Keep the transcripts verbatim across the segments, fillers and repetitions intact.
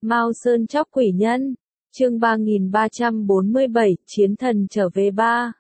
Mao Sơn chóc quỷ nhân, chương ba nghìn ba trăm bốn mươi bảy, Chiến thần trở về ba.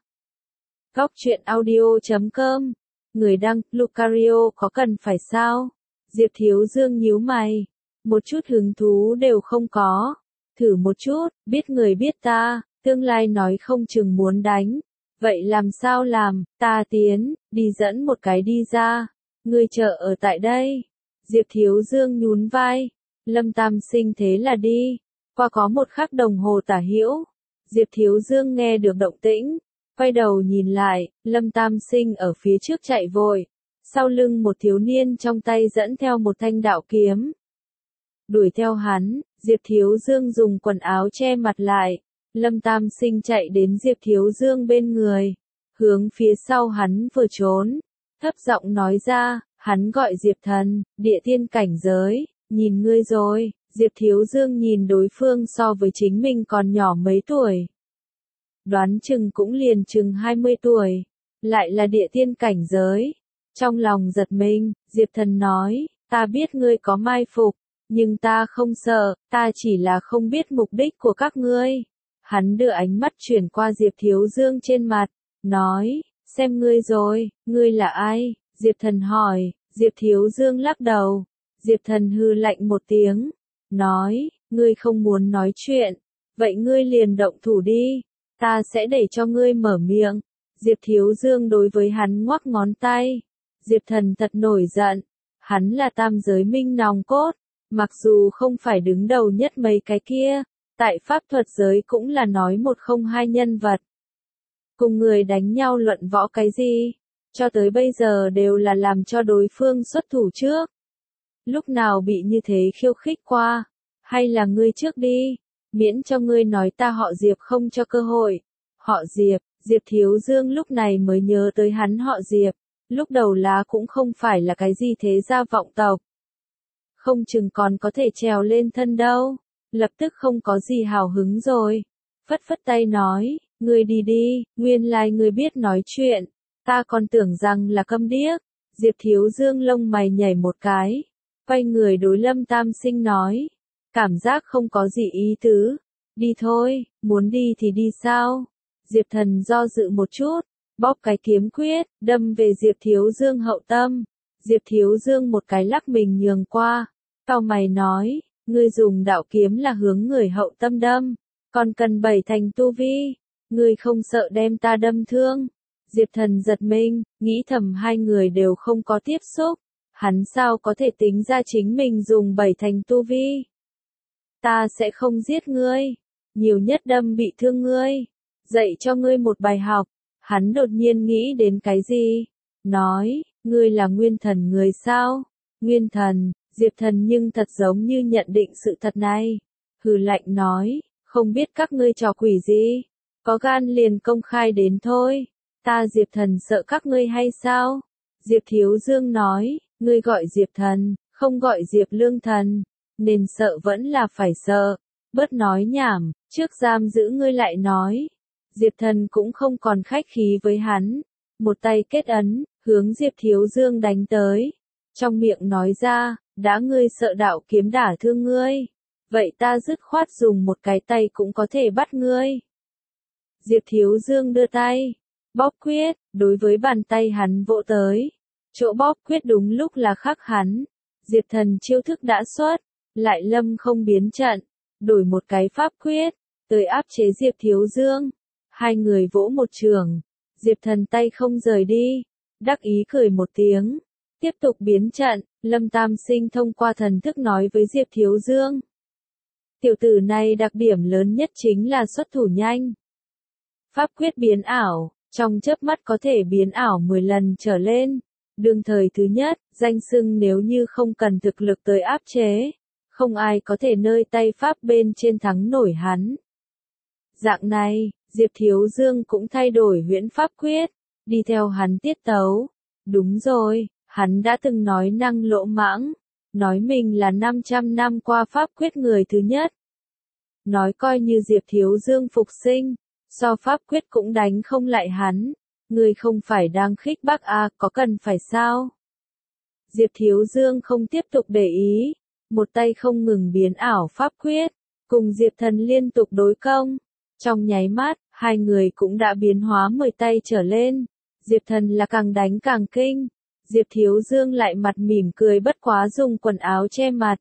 Góc truyện audio chấm com, người đăng, Lucario có cần phải sao? Diệp Thiếu Dương nhíu mày, một chút hứng thú đều không có. Thử một chút, biết người biết ta, tương lai nói không chừng muốn đánh. Vậy làm sao làm, ta tiến, đi dẫn một cái đi ra. Ngươi chờ ở tại đây. Diệp Thiếu Dương nhún vai. Lâm Tam Sinh thế là đi. Qua có một khắc đồng hồ tả hữu. Diệp Thiếu Dương nghe được động tĩnh. Quay đầu nhìn lại, Lâm Tam Sinh ở phía trước chạy vội. Sau lưng một thiếu niên trong tay dẫn theo một thanh đạo kiếm. Đuổi theo hắn, Diệp Thiếu Dương dùng quần áo che mặt lại. Lâm Tam Sinh chạy đến Diệp Thiếu Dương bên người. Hướng phía sau hắn vừa trốn. Thấp giọng nói ra, hắn gọi Diệp Thần, địa tiên cảnh giới, nhìn ngươi rồi. Diệp Thiếu Dương nhìn đối phương so với chính mình còn nhỏ mấy tuổi. Đoán chừng cũng liền chừng hai mươi tuổi. Lại là địa tiên cảnh giới. Trong lòng giật mình, Diệp Thần nói, ta biết ngươi có mai phục, nhưng ta không sợ, ta chỉ là không biết mục đích của các ngươi. Hắn đưa ánh mắt chuyển qua Diệp Thiếu Dương trên mặt, nói, xem ngươi rồi, ngươi là ai? Diệp Thần hỏi, Diệp Thiếu Dương lắc đầu. Diệp Thần hừ lạnh một tiếng, nói, ngươi không muốn nói chuyện, vậy ngươi liền động thủ đi, ta sẽ để cho ngươi mở miệng. Diệp Thiếu Dương đối với hắn ngoắc ngón tay. Diệp Thần thật nổi giận, hắn là tam giới minh nòng cốt, mặc dù không phải đứng đầu nhất mấy cái kia, tại pháp thuật giới cũng là nói một không hai nhân vật. Cùng người đánh nhau luận võ cái gì, cho tới bây giờ đều là làm cho đối phương xuất thủ trước. Lúc nào bị như thế khiêu khích qua, hay là ngươi trước đi, miễn cho ngươi nói ta họ Diệp không cho cơ hội. Họ Diệp, Diệp Thiếu Dương lúc này mới nhớ tới hắn họ Diệp, lúc đầu lá cũng không phải là cái gì thế gia vọng tộc. Không chừng còn có thể trèo lên thân đâu, lập tức không có gì hào hứng rồi. Phất phất tay nói, ngươi đi đi, nguyên lai ngươi biết nói chuyện, ta còn tưởng rằng là câm điếc. Diệp Thiếu Dương lông mày nhảy một cái, quay người đối Lâm Tam Sinh nói, cảm giác không có gì ý tứ, đi thôi, muốn đi thì đi sao? Diệp Thần do dự một chút, bóp cái kiếm quyết, đâm về Diệp Thiếu Dương hậu tâm. Diệp Thiếu Dương một cái lắc mình nhường qua, cau mày nói, ngươi dùng đạo kiếm là hướng người hậu tâm đâm, còn cần bảy thành tu vi, ngươi không sợ đem ta đâm thương. Diệp Thần giật mình, nghĩ thầm hai người đều không có tiếp xúc, hắn sao có thể tính ra chính mình dùng bảy thành tu vi. Ta sẽ không giết ngươi, nhiều nhất đâm bị thương ngươi, dạy cho ngươi một bài học. Hắn đột nhiên nghĩ đến cái gì, nói, ngươi là nguyên thần người sao? Nguyên thần, Diệp Thần nhưng thật giống như nhận định sự thật này. Hừ lạnh nói, không biết các ngươi trò quỷ gì, có gan liền công khai đến thôi. Ta Diệp Thần sợ các ngươi hay sao? Diệp Thiếu Dương nói, ngươi gọi Diệp Thần, không gọi Diệp Lương Thần, nên sợ vẫn là phải sợ. Bớt nói nhảm, trước giam giữ ngươi lại nói. Diệp Thần cũng không còn khách khí với hắn, một tay kết ấn, hướng Diệp Thiếu Dương đánh tới. Trong miệng nói ra, đã ngươi sợ đạo kiếm đả thương ngươi, vậy ta dứt khoát dùng một cái tay cũng có thể bắt ngươi. Diệp Thiếu Dương đưa tay, bóp quyết, đối với bàn tay hắn vỗ tới. Chỗ bóp quyết đúng lúc là khắc hắn. Diệp Thần chiêu thức đã xuất, lại lâm không biến trận, đổi một cái pháp quyết, tới áp chế Diệp Thiếu Dương. Hai người vỗ một trường, Diệp Thần tay không rời đi, đắc ý cười một tiếng, tiếp tục biến trận. Lâm Tam Sinh thông qua thần thức nói với Diệp Thiếu Dương. Tiểu tử này đặc điểm lớn nhất chính là xuất thủ nhanh. Pháp quyết biến ảo, trong chớp mắt có thể biến ảo mười lần trở lên. Đương thời thứ nhất, danh xưng nếu như không cần thực lực tới áp chế, không ai có thể nơi tay pháp bên trên thắng nổi hắn. Dạng này, Diệp Thiếu Dương cũng thay đổi huyễn pháp quyết, đi theo hắn tiết tấu. Đúng rồi, hắn đã từng nói năng lỗ mãng, nói mình là năm trăm năm qua pháp quyết người thứ nhất. Nói coi như Diệp Thiếu Dương phục sinh, so pháp quyết cũng đánh không lại hắn, người không phải đang khích bác à, có cần phải sao? Diệp Thiếu Dương không tiếp tục để ý, một tay không ngừng biến ảo pháp quyết, cùng Diệp Thần liên tục đối công. Trong nháy mắt, hai người cũng đã biến hóa mười tay trở lên. Diệp Thần là càng đánh càng kinh. Diệp Thiếu Dương lại mặt mỉm cười bất quá dùng quần áo che mặt.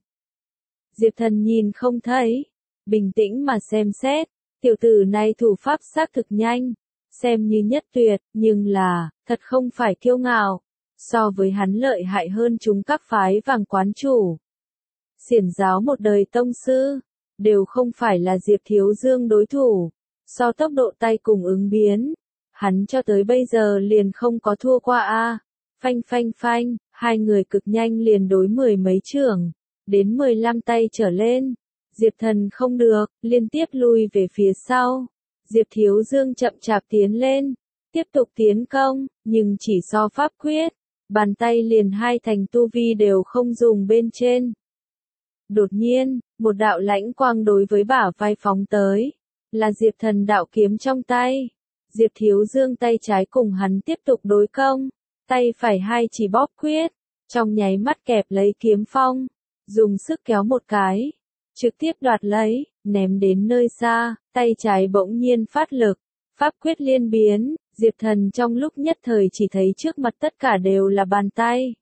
Diệp Thần nhìn không thấy, bình tĩnh mà xem xét, tiểu tử này thủ pháp xác thực nhanh, xem như nhất tuyệt, nhưng là, thật không phải kiêu ngạo, so với hắn lợi hại hơn chúng các phái vàng quán chủ. Xiển giáo một đời tông sư, đều không phải là Diệp Thiếu Dương đối thủ, so tốc độ tay cùng ứng biến, hắn cho tới bây giờ liền không có thua qua a. Phanh phanh phanh, hai người cực nhanh liền đối mười mấy trưởng, đến mười lăm tay trở lên. Diệp Thần không được, liên tiếp lui về phía sau. Diệp Thiếu Dương chậm chạp tiến lên, tiếp tục tiến công, nhưng chỉ so pháp quyết, bàn tay liền hai thành tu vi đều không dùng bên trên. Đột nhiên, một đạo lãnh quang đối với bả vai phóng tới, là Diệp Thần đạo kiếm trong tay. Diệp Thiếu Dương tay trái cùng hắn tiếp tục đối công, tay phải hai chỉ bóp quyết, trong nháy mắt kẹp lấy kiếm phong, dùng sức kéo một cái, trực tiếp đoạt lấy, ném đến nơi xa, tay trái bỗng nhiên phát lực, pháp quyết liên biến, Diệp Thần trong lúc nhất thời chỉ thấy trước mặt tất cả đều là bàn tay.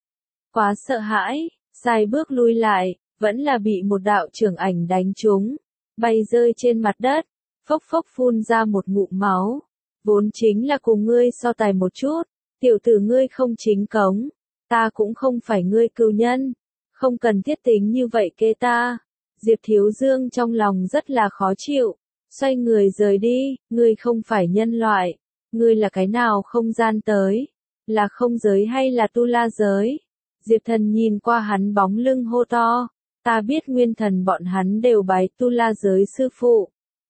Quá sợ hãi, sai bước lui lại, vẫn là bị một đạo trưởng ảnh đánh trúng, bay rơi trên mặt đất, phốc phốc phun ra một ngụm máu. Vốn chính là cùng ngươi so tài một chút, tiểu tử ngươi không chính cống, ta cũng không phải ngươi cừu nhân, không cần thiết tính như vậy kê ta. Diệp Thiếu Dương trong lòng rất là khó chịu, xoay người rời đi, ngươi không phải nhân loại, ngươi là cái nào không gian tới, là không giới hay là tu la giới. Diệp Thần nhìn qua hắn bóng lưng hô to, ta biết nguyên thần bọn hắn đều bái tu la giới sư phụ.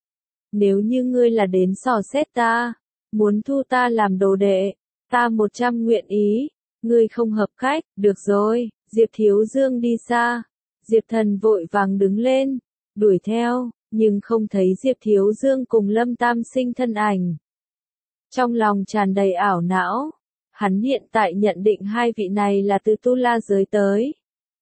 Nếu như ngươi là đến dò xét ta, muốn thu ta làm đồ đệ, ta một trăm nguyện ý, ngươi không hợp cách, được rồi. Diệp Thiếu Dương đi xa, Diệp Thần vội vàng đứng lên, đuổi theo, nhưng không thấy Diệp Thiếu Dương cùng Lâm Tam Sinh thân ảnh. Trong lòng tràn đầy ảo não, hắn hiện tại nhận định hai vị này là từ tu la giới tới.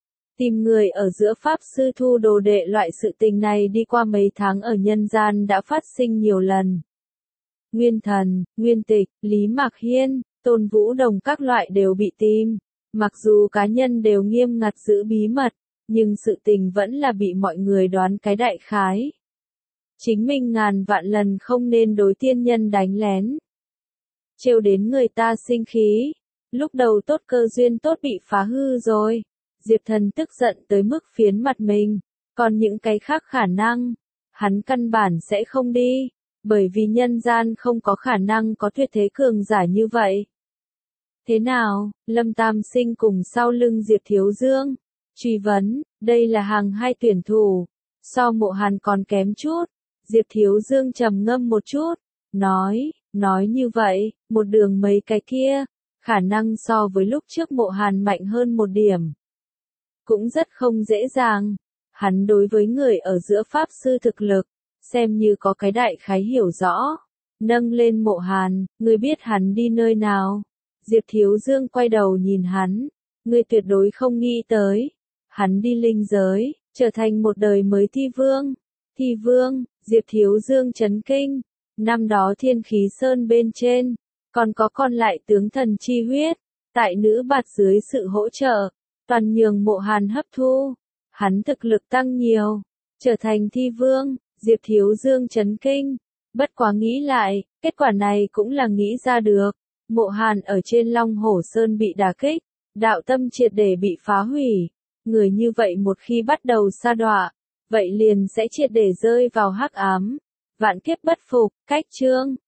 Tìm người ở giữa pháp sư thu đồ đệ loại sự tình này đi qua mấy tháng ở nhân gian đã phát sinh nhiều lần. Nguyên Thần, Nguyên Tịch, Lý Mạc Hiên, Tôn Vũ Đồng các loại đều bị tìm. Mặc dù cá nhân đều nghiêm ngặt giữ bí mật, nhưng sự tình vẫn là bị mọi người đoán cái đại khái. Chính mình ngàn vạn lần không nên đối tiên nhân đánh lén. Trêu đến người ta sinh khí. Lúc đầu tốt cơ duyên tốt bị phá hư rồi. Diệp Thần tức giận tới mức phiến mặt mình. Còn những cái khác khả năng, hắn căn bản sẽ không đi. Bởi vì nhân gian không có khả năng có tuyệt thế cường giả như vậy. Thế nào, Lâm Tam Sinh cùng sau lưng Diệp Thiếu Dương? Truy vấn, đây là hàng hai tuyển thủ. So Mộ Hàn còn kém chút. Diệp Thiếu Dương trầm ngâm một chút. Nói, nói như vậy, một đường mấy cái kia. Khả năng so với lúc trước Mộ Hàn mạnh hơn một điểm. Cũng rất không dễ dàng. Hắn đối với người ở giữa pháp sư thực lực, xem như có cái đại khái hiểu rõ. Nâng lên Mộ Hàn, người biết hắn đi nơi nào? Diệp Thiếu Dương quay đầu nhìn hắn, ngươi tuyệt đối không nghĩ tới. Hắn đi linh giới, trở thành một đời mới thi vương. Thi vương, Diệp Thiếu Dương chấn kinh. Năm đó Thiên Khí Sơn bên trên, còn có còn lại tướng thần chi huyết. Tại nữ bạt dưới sự hỗ trợ, toàn nhường Mộ Hàn hấp thu. Hắn thực lực tăng nhiều, trở thành thi vương, Diệp Thiếu Dương chấn kinh. Bất quá nghĩ lại, kết quả này cũng là nghĩ ra được. Mộ Hàn ở trên Long Hổ Sơn bị đả kích, đạo tâm triệt để bị phá hủy. Người như vậy một khi bắt đầu sa đọa, vậy liền sẽ triệt để rơi vào hắc ám. Vạn kiếp bất phục, cách chương.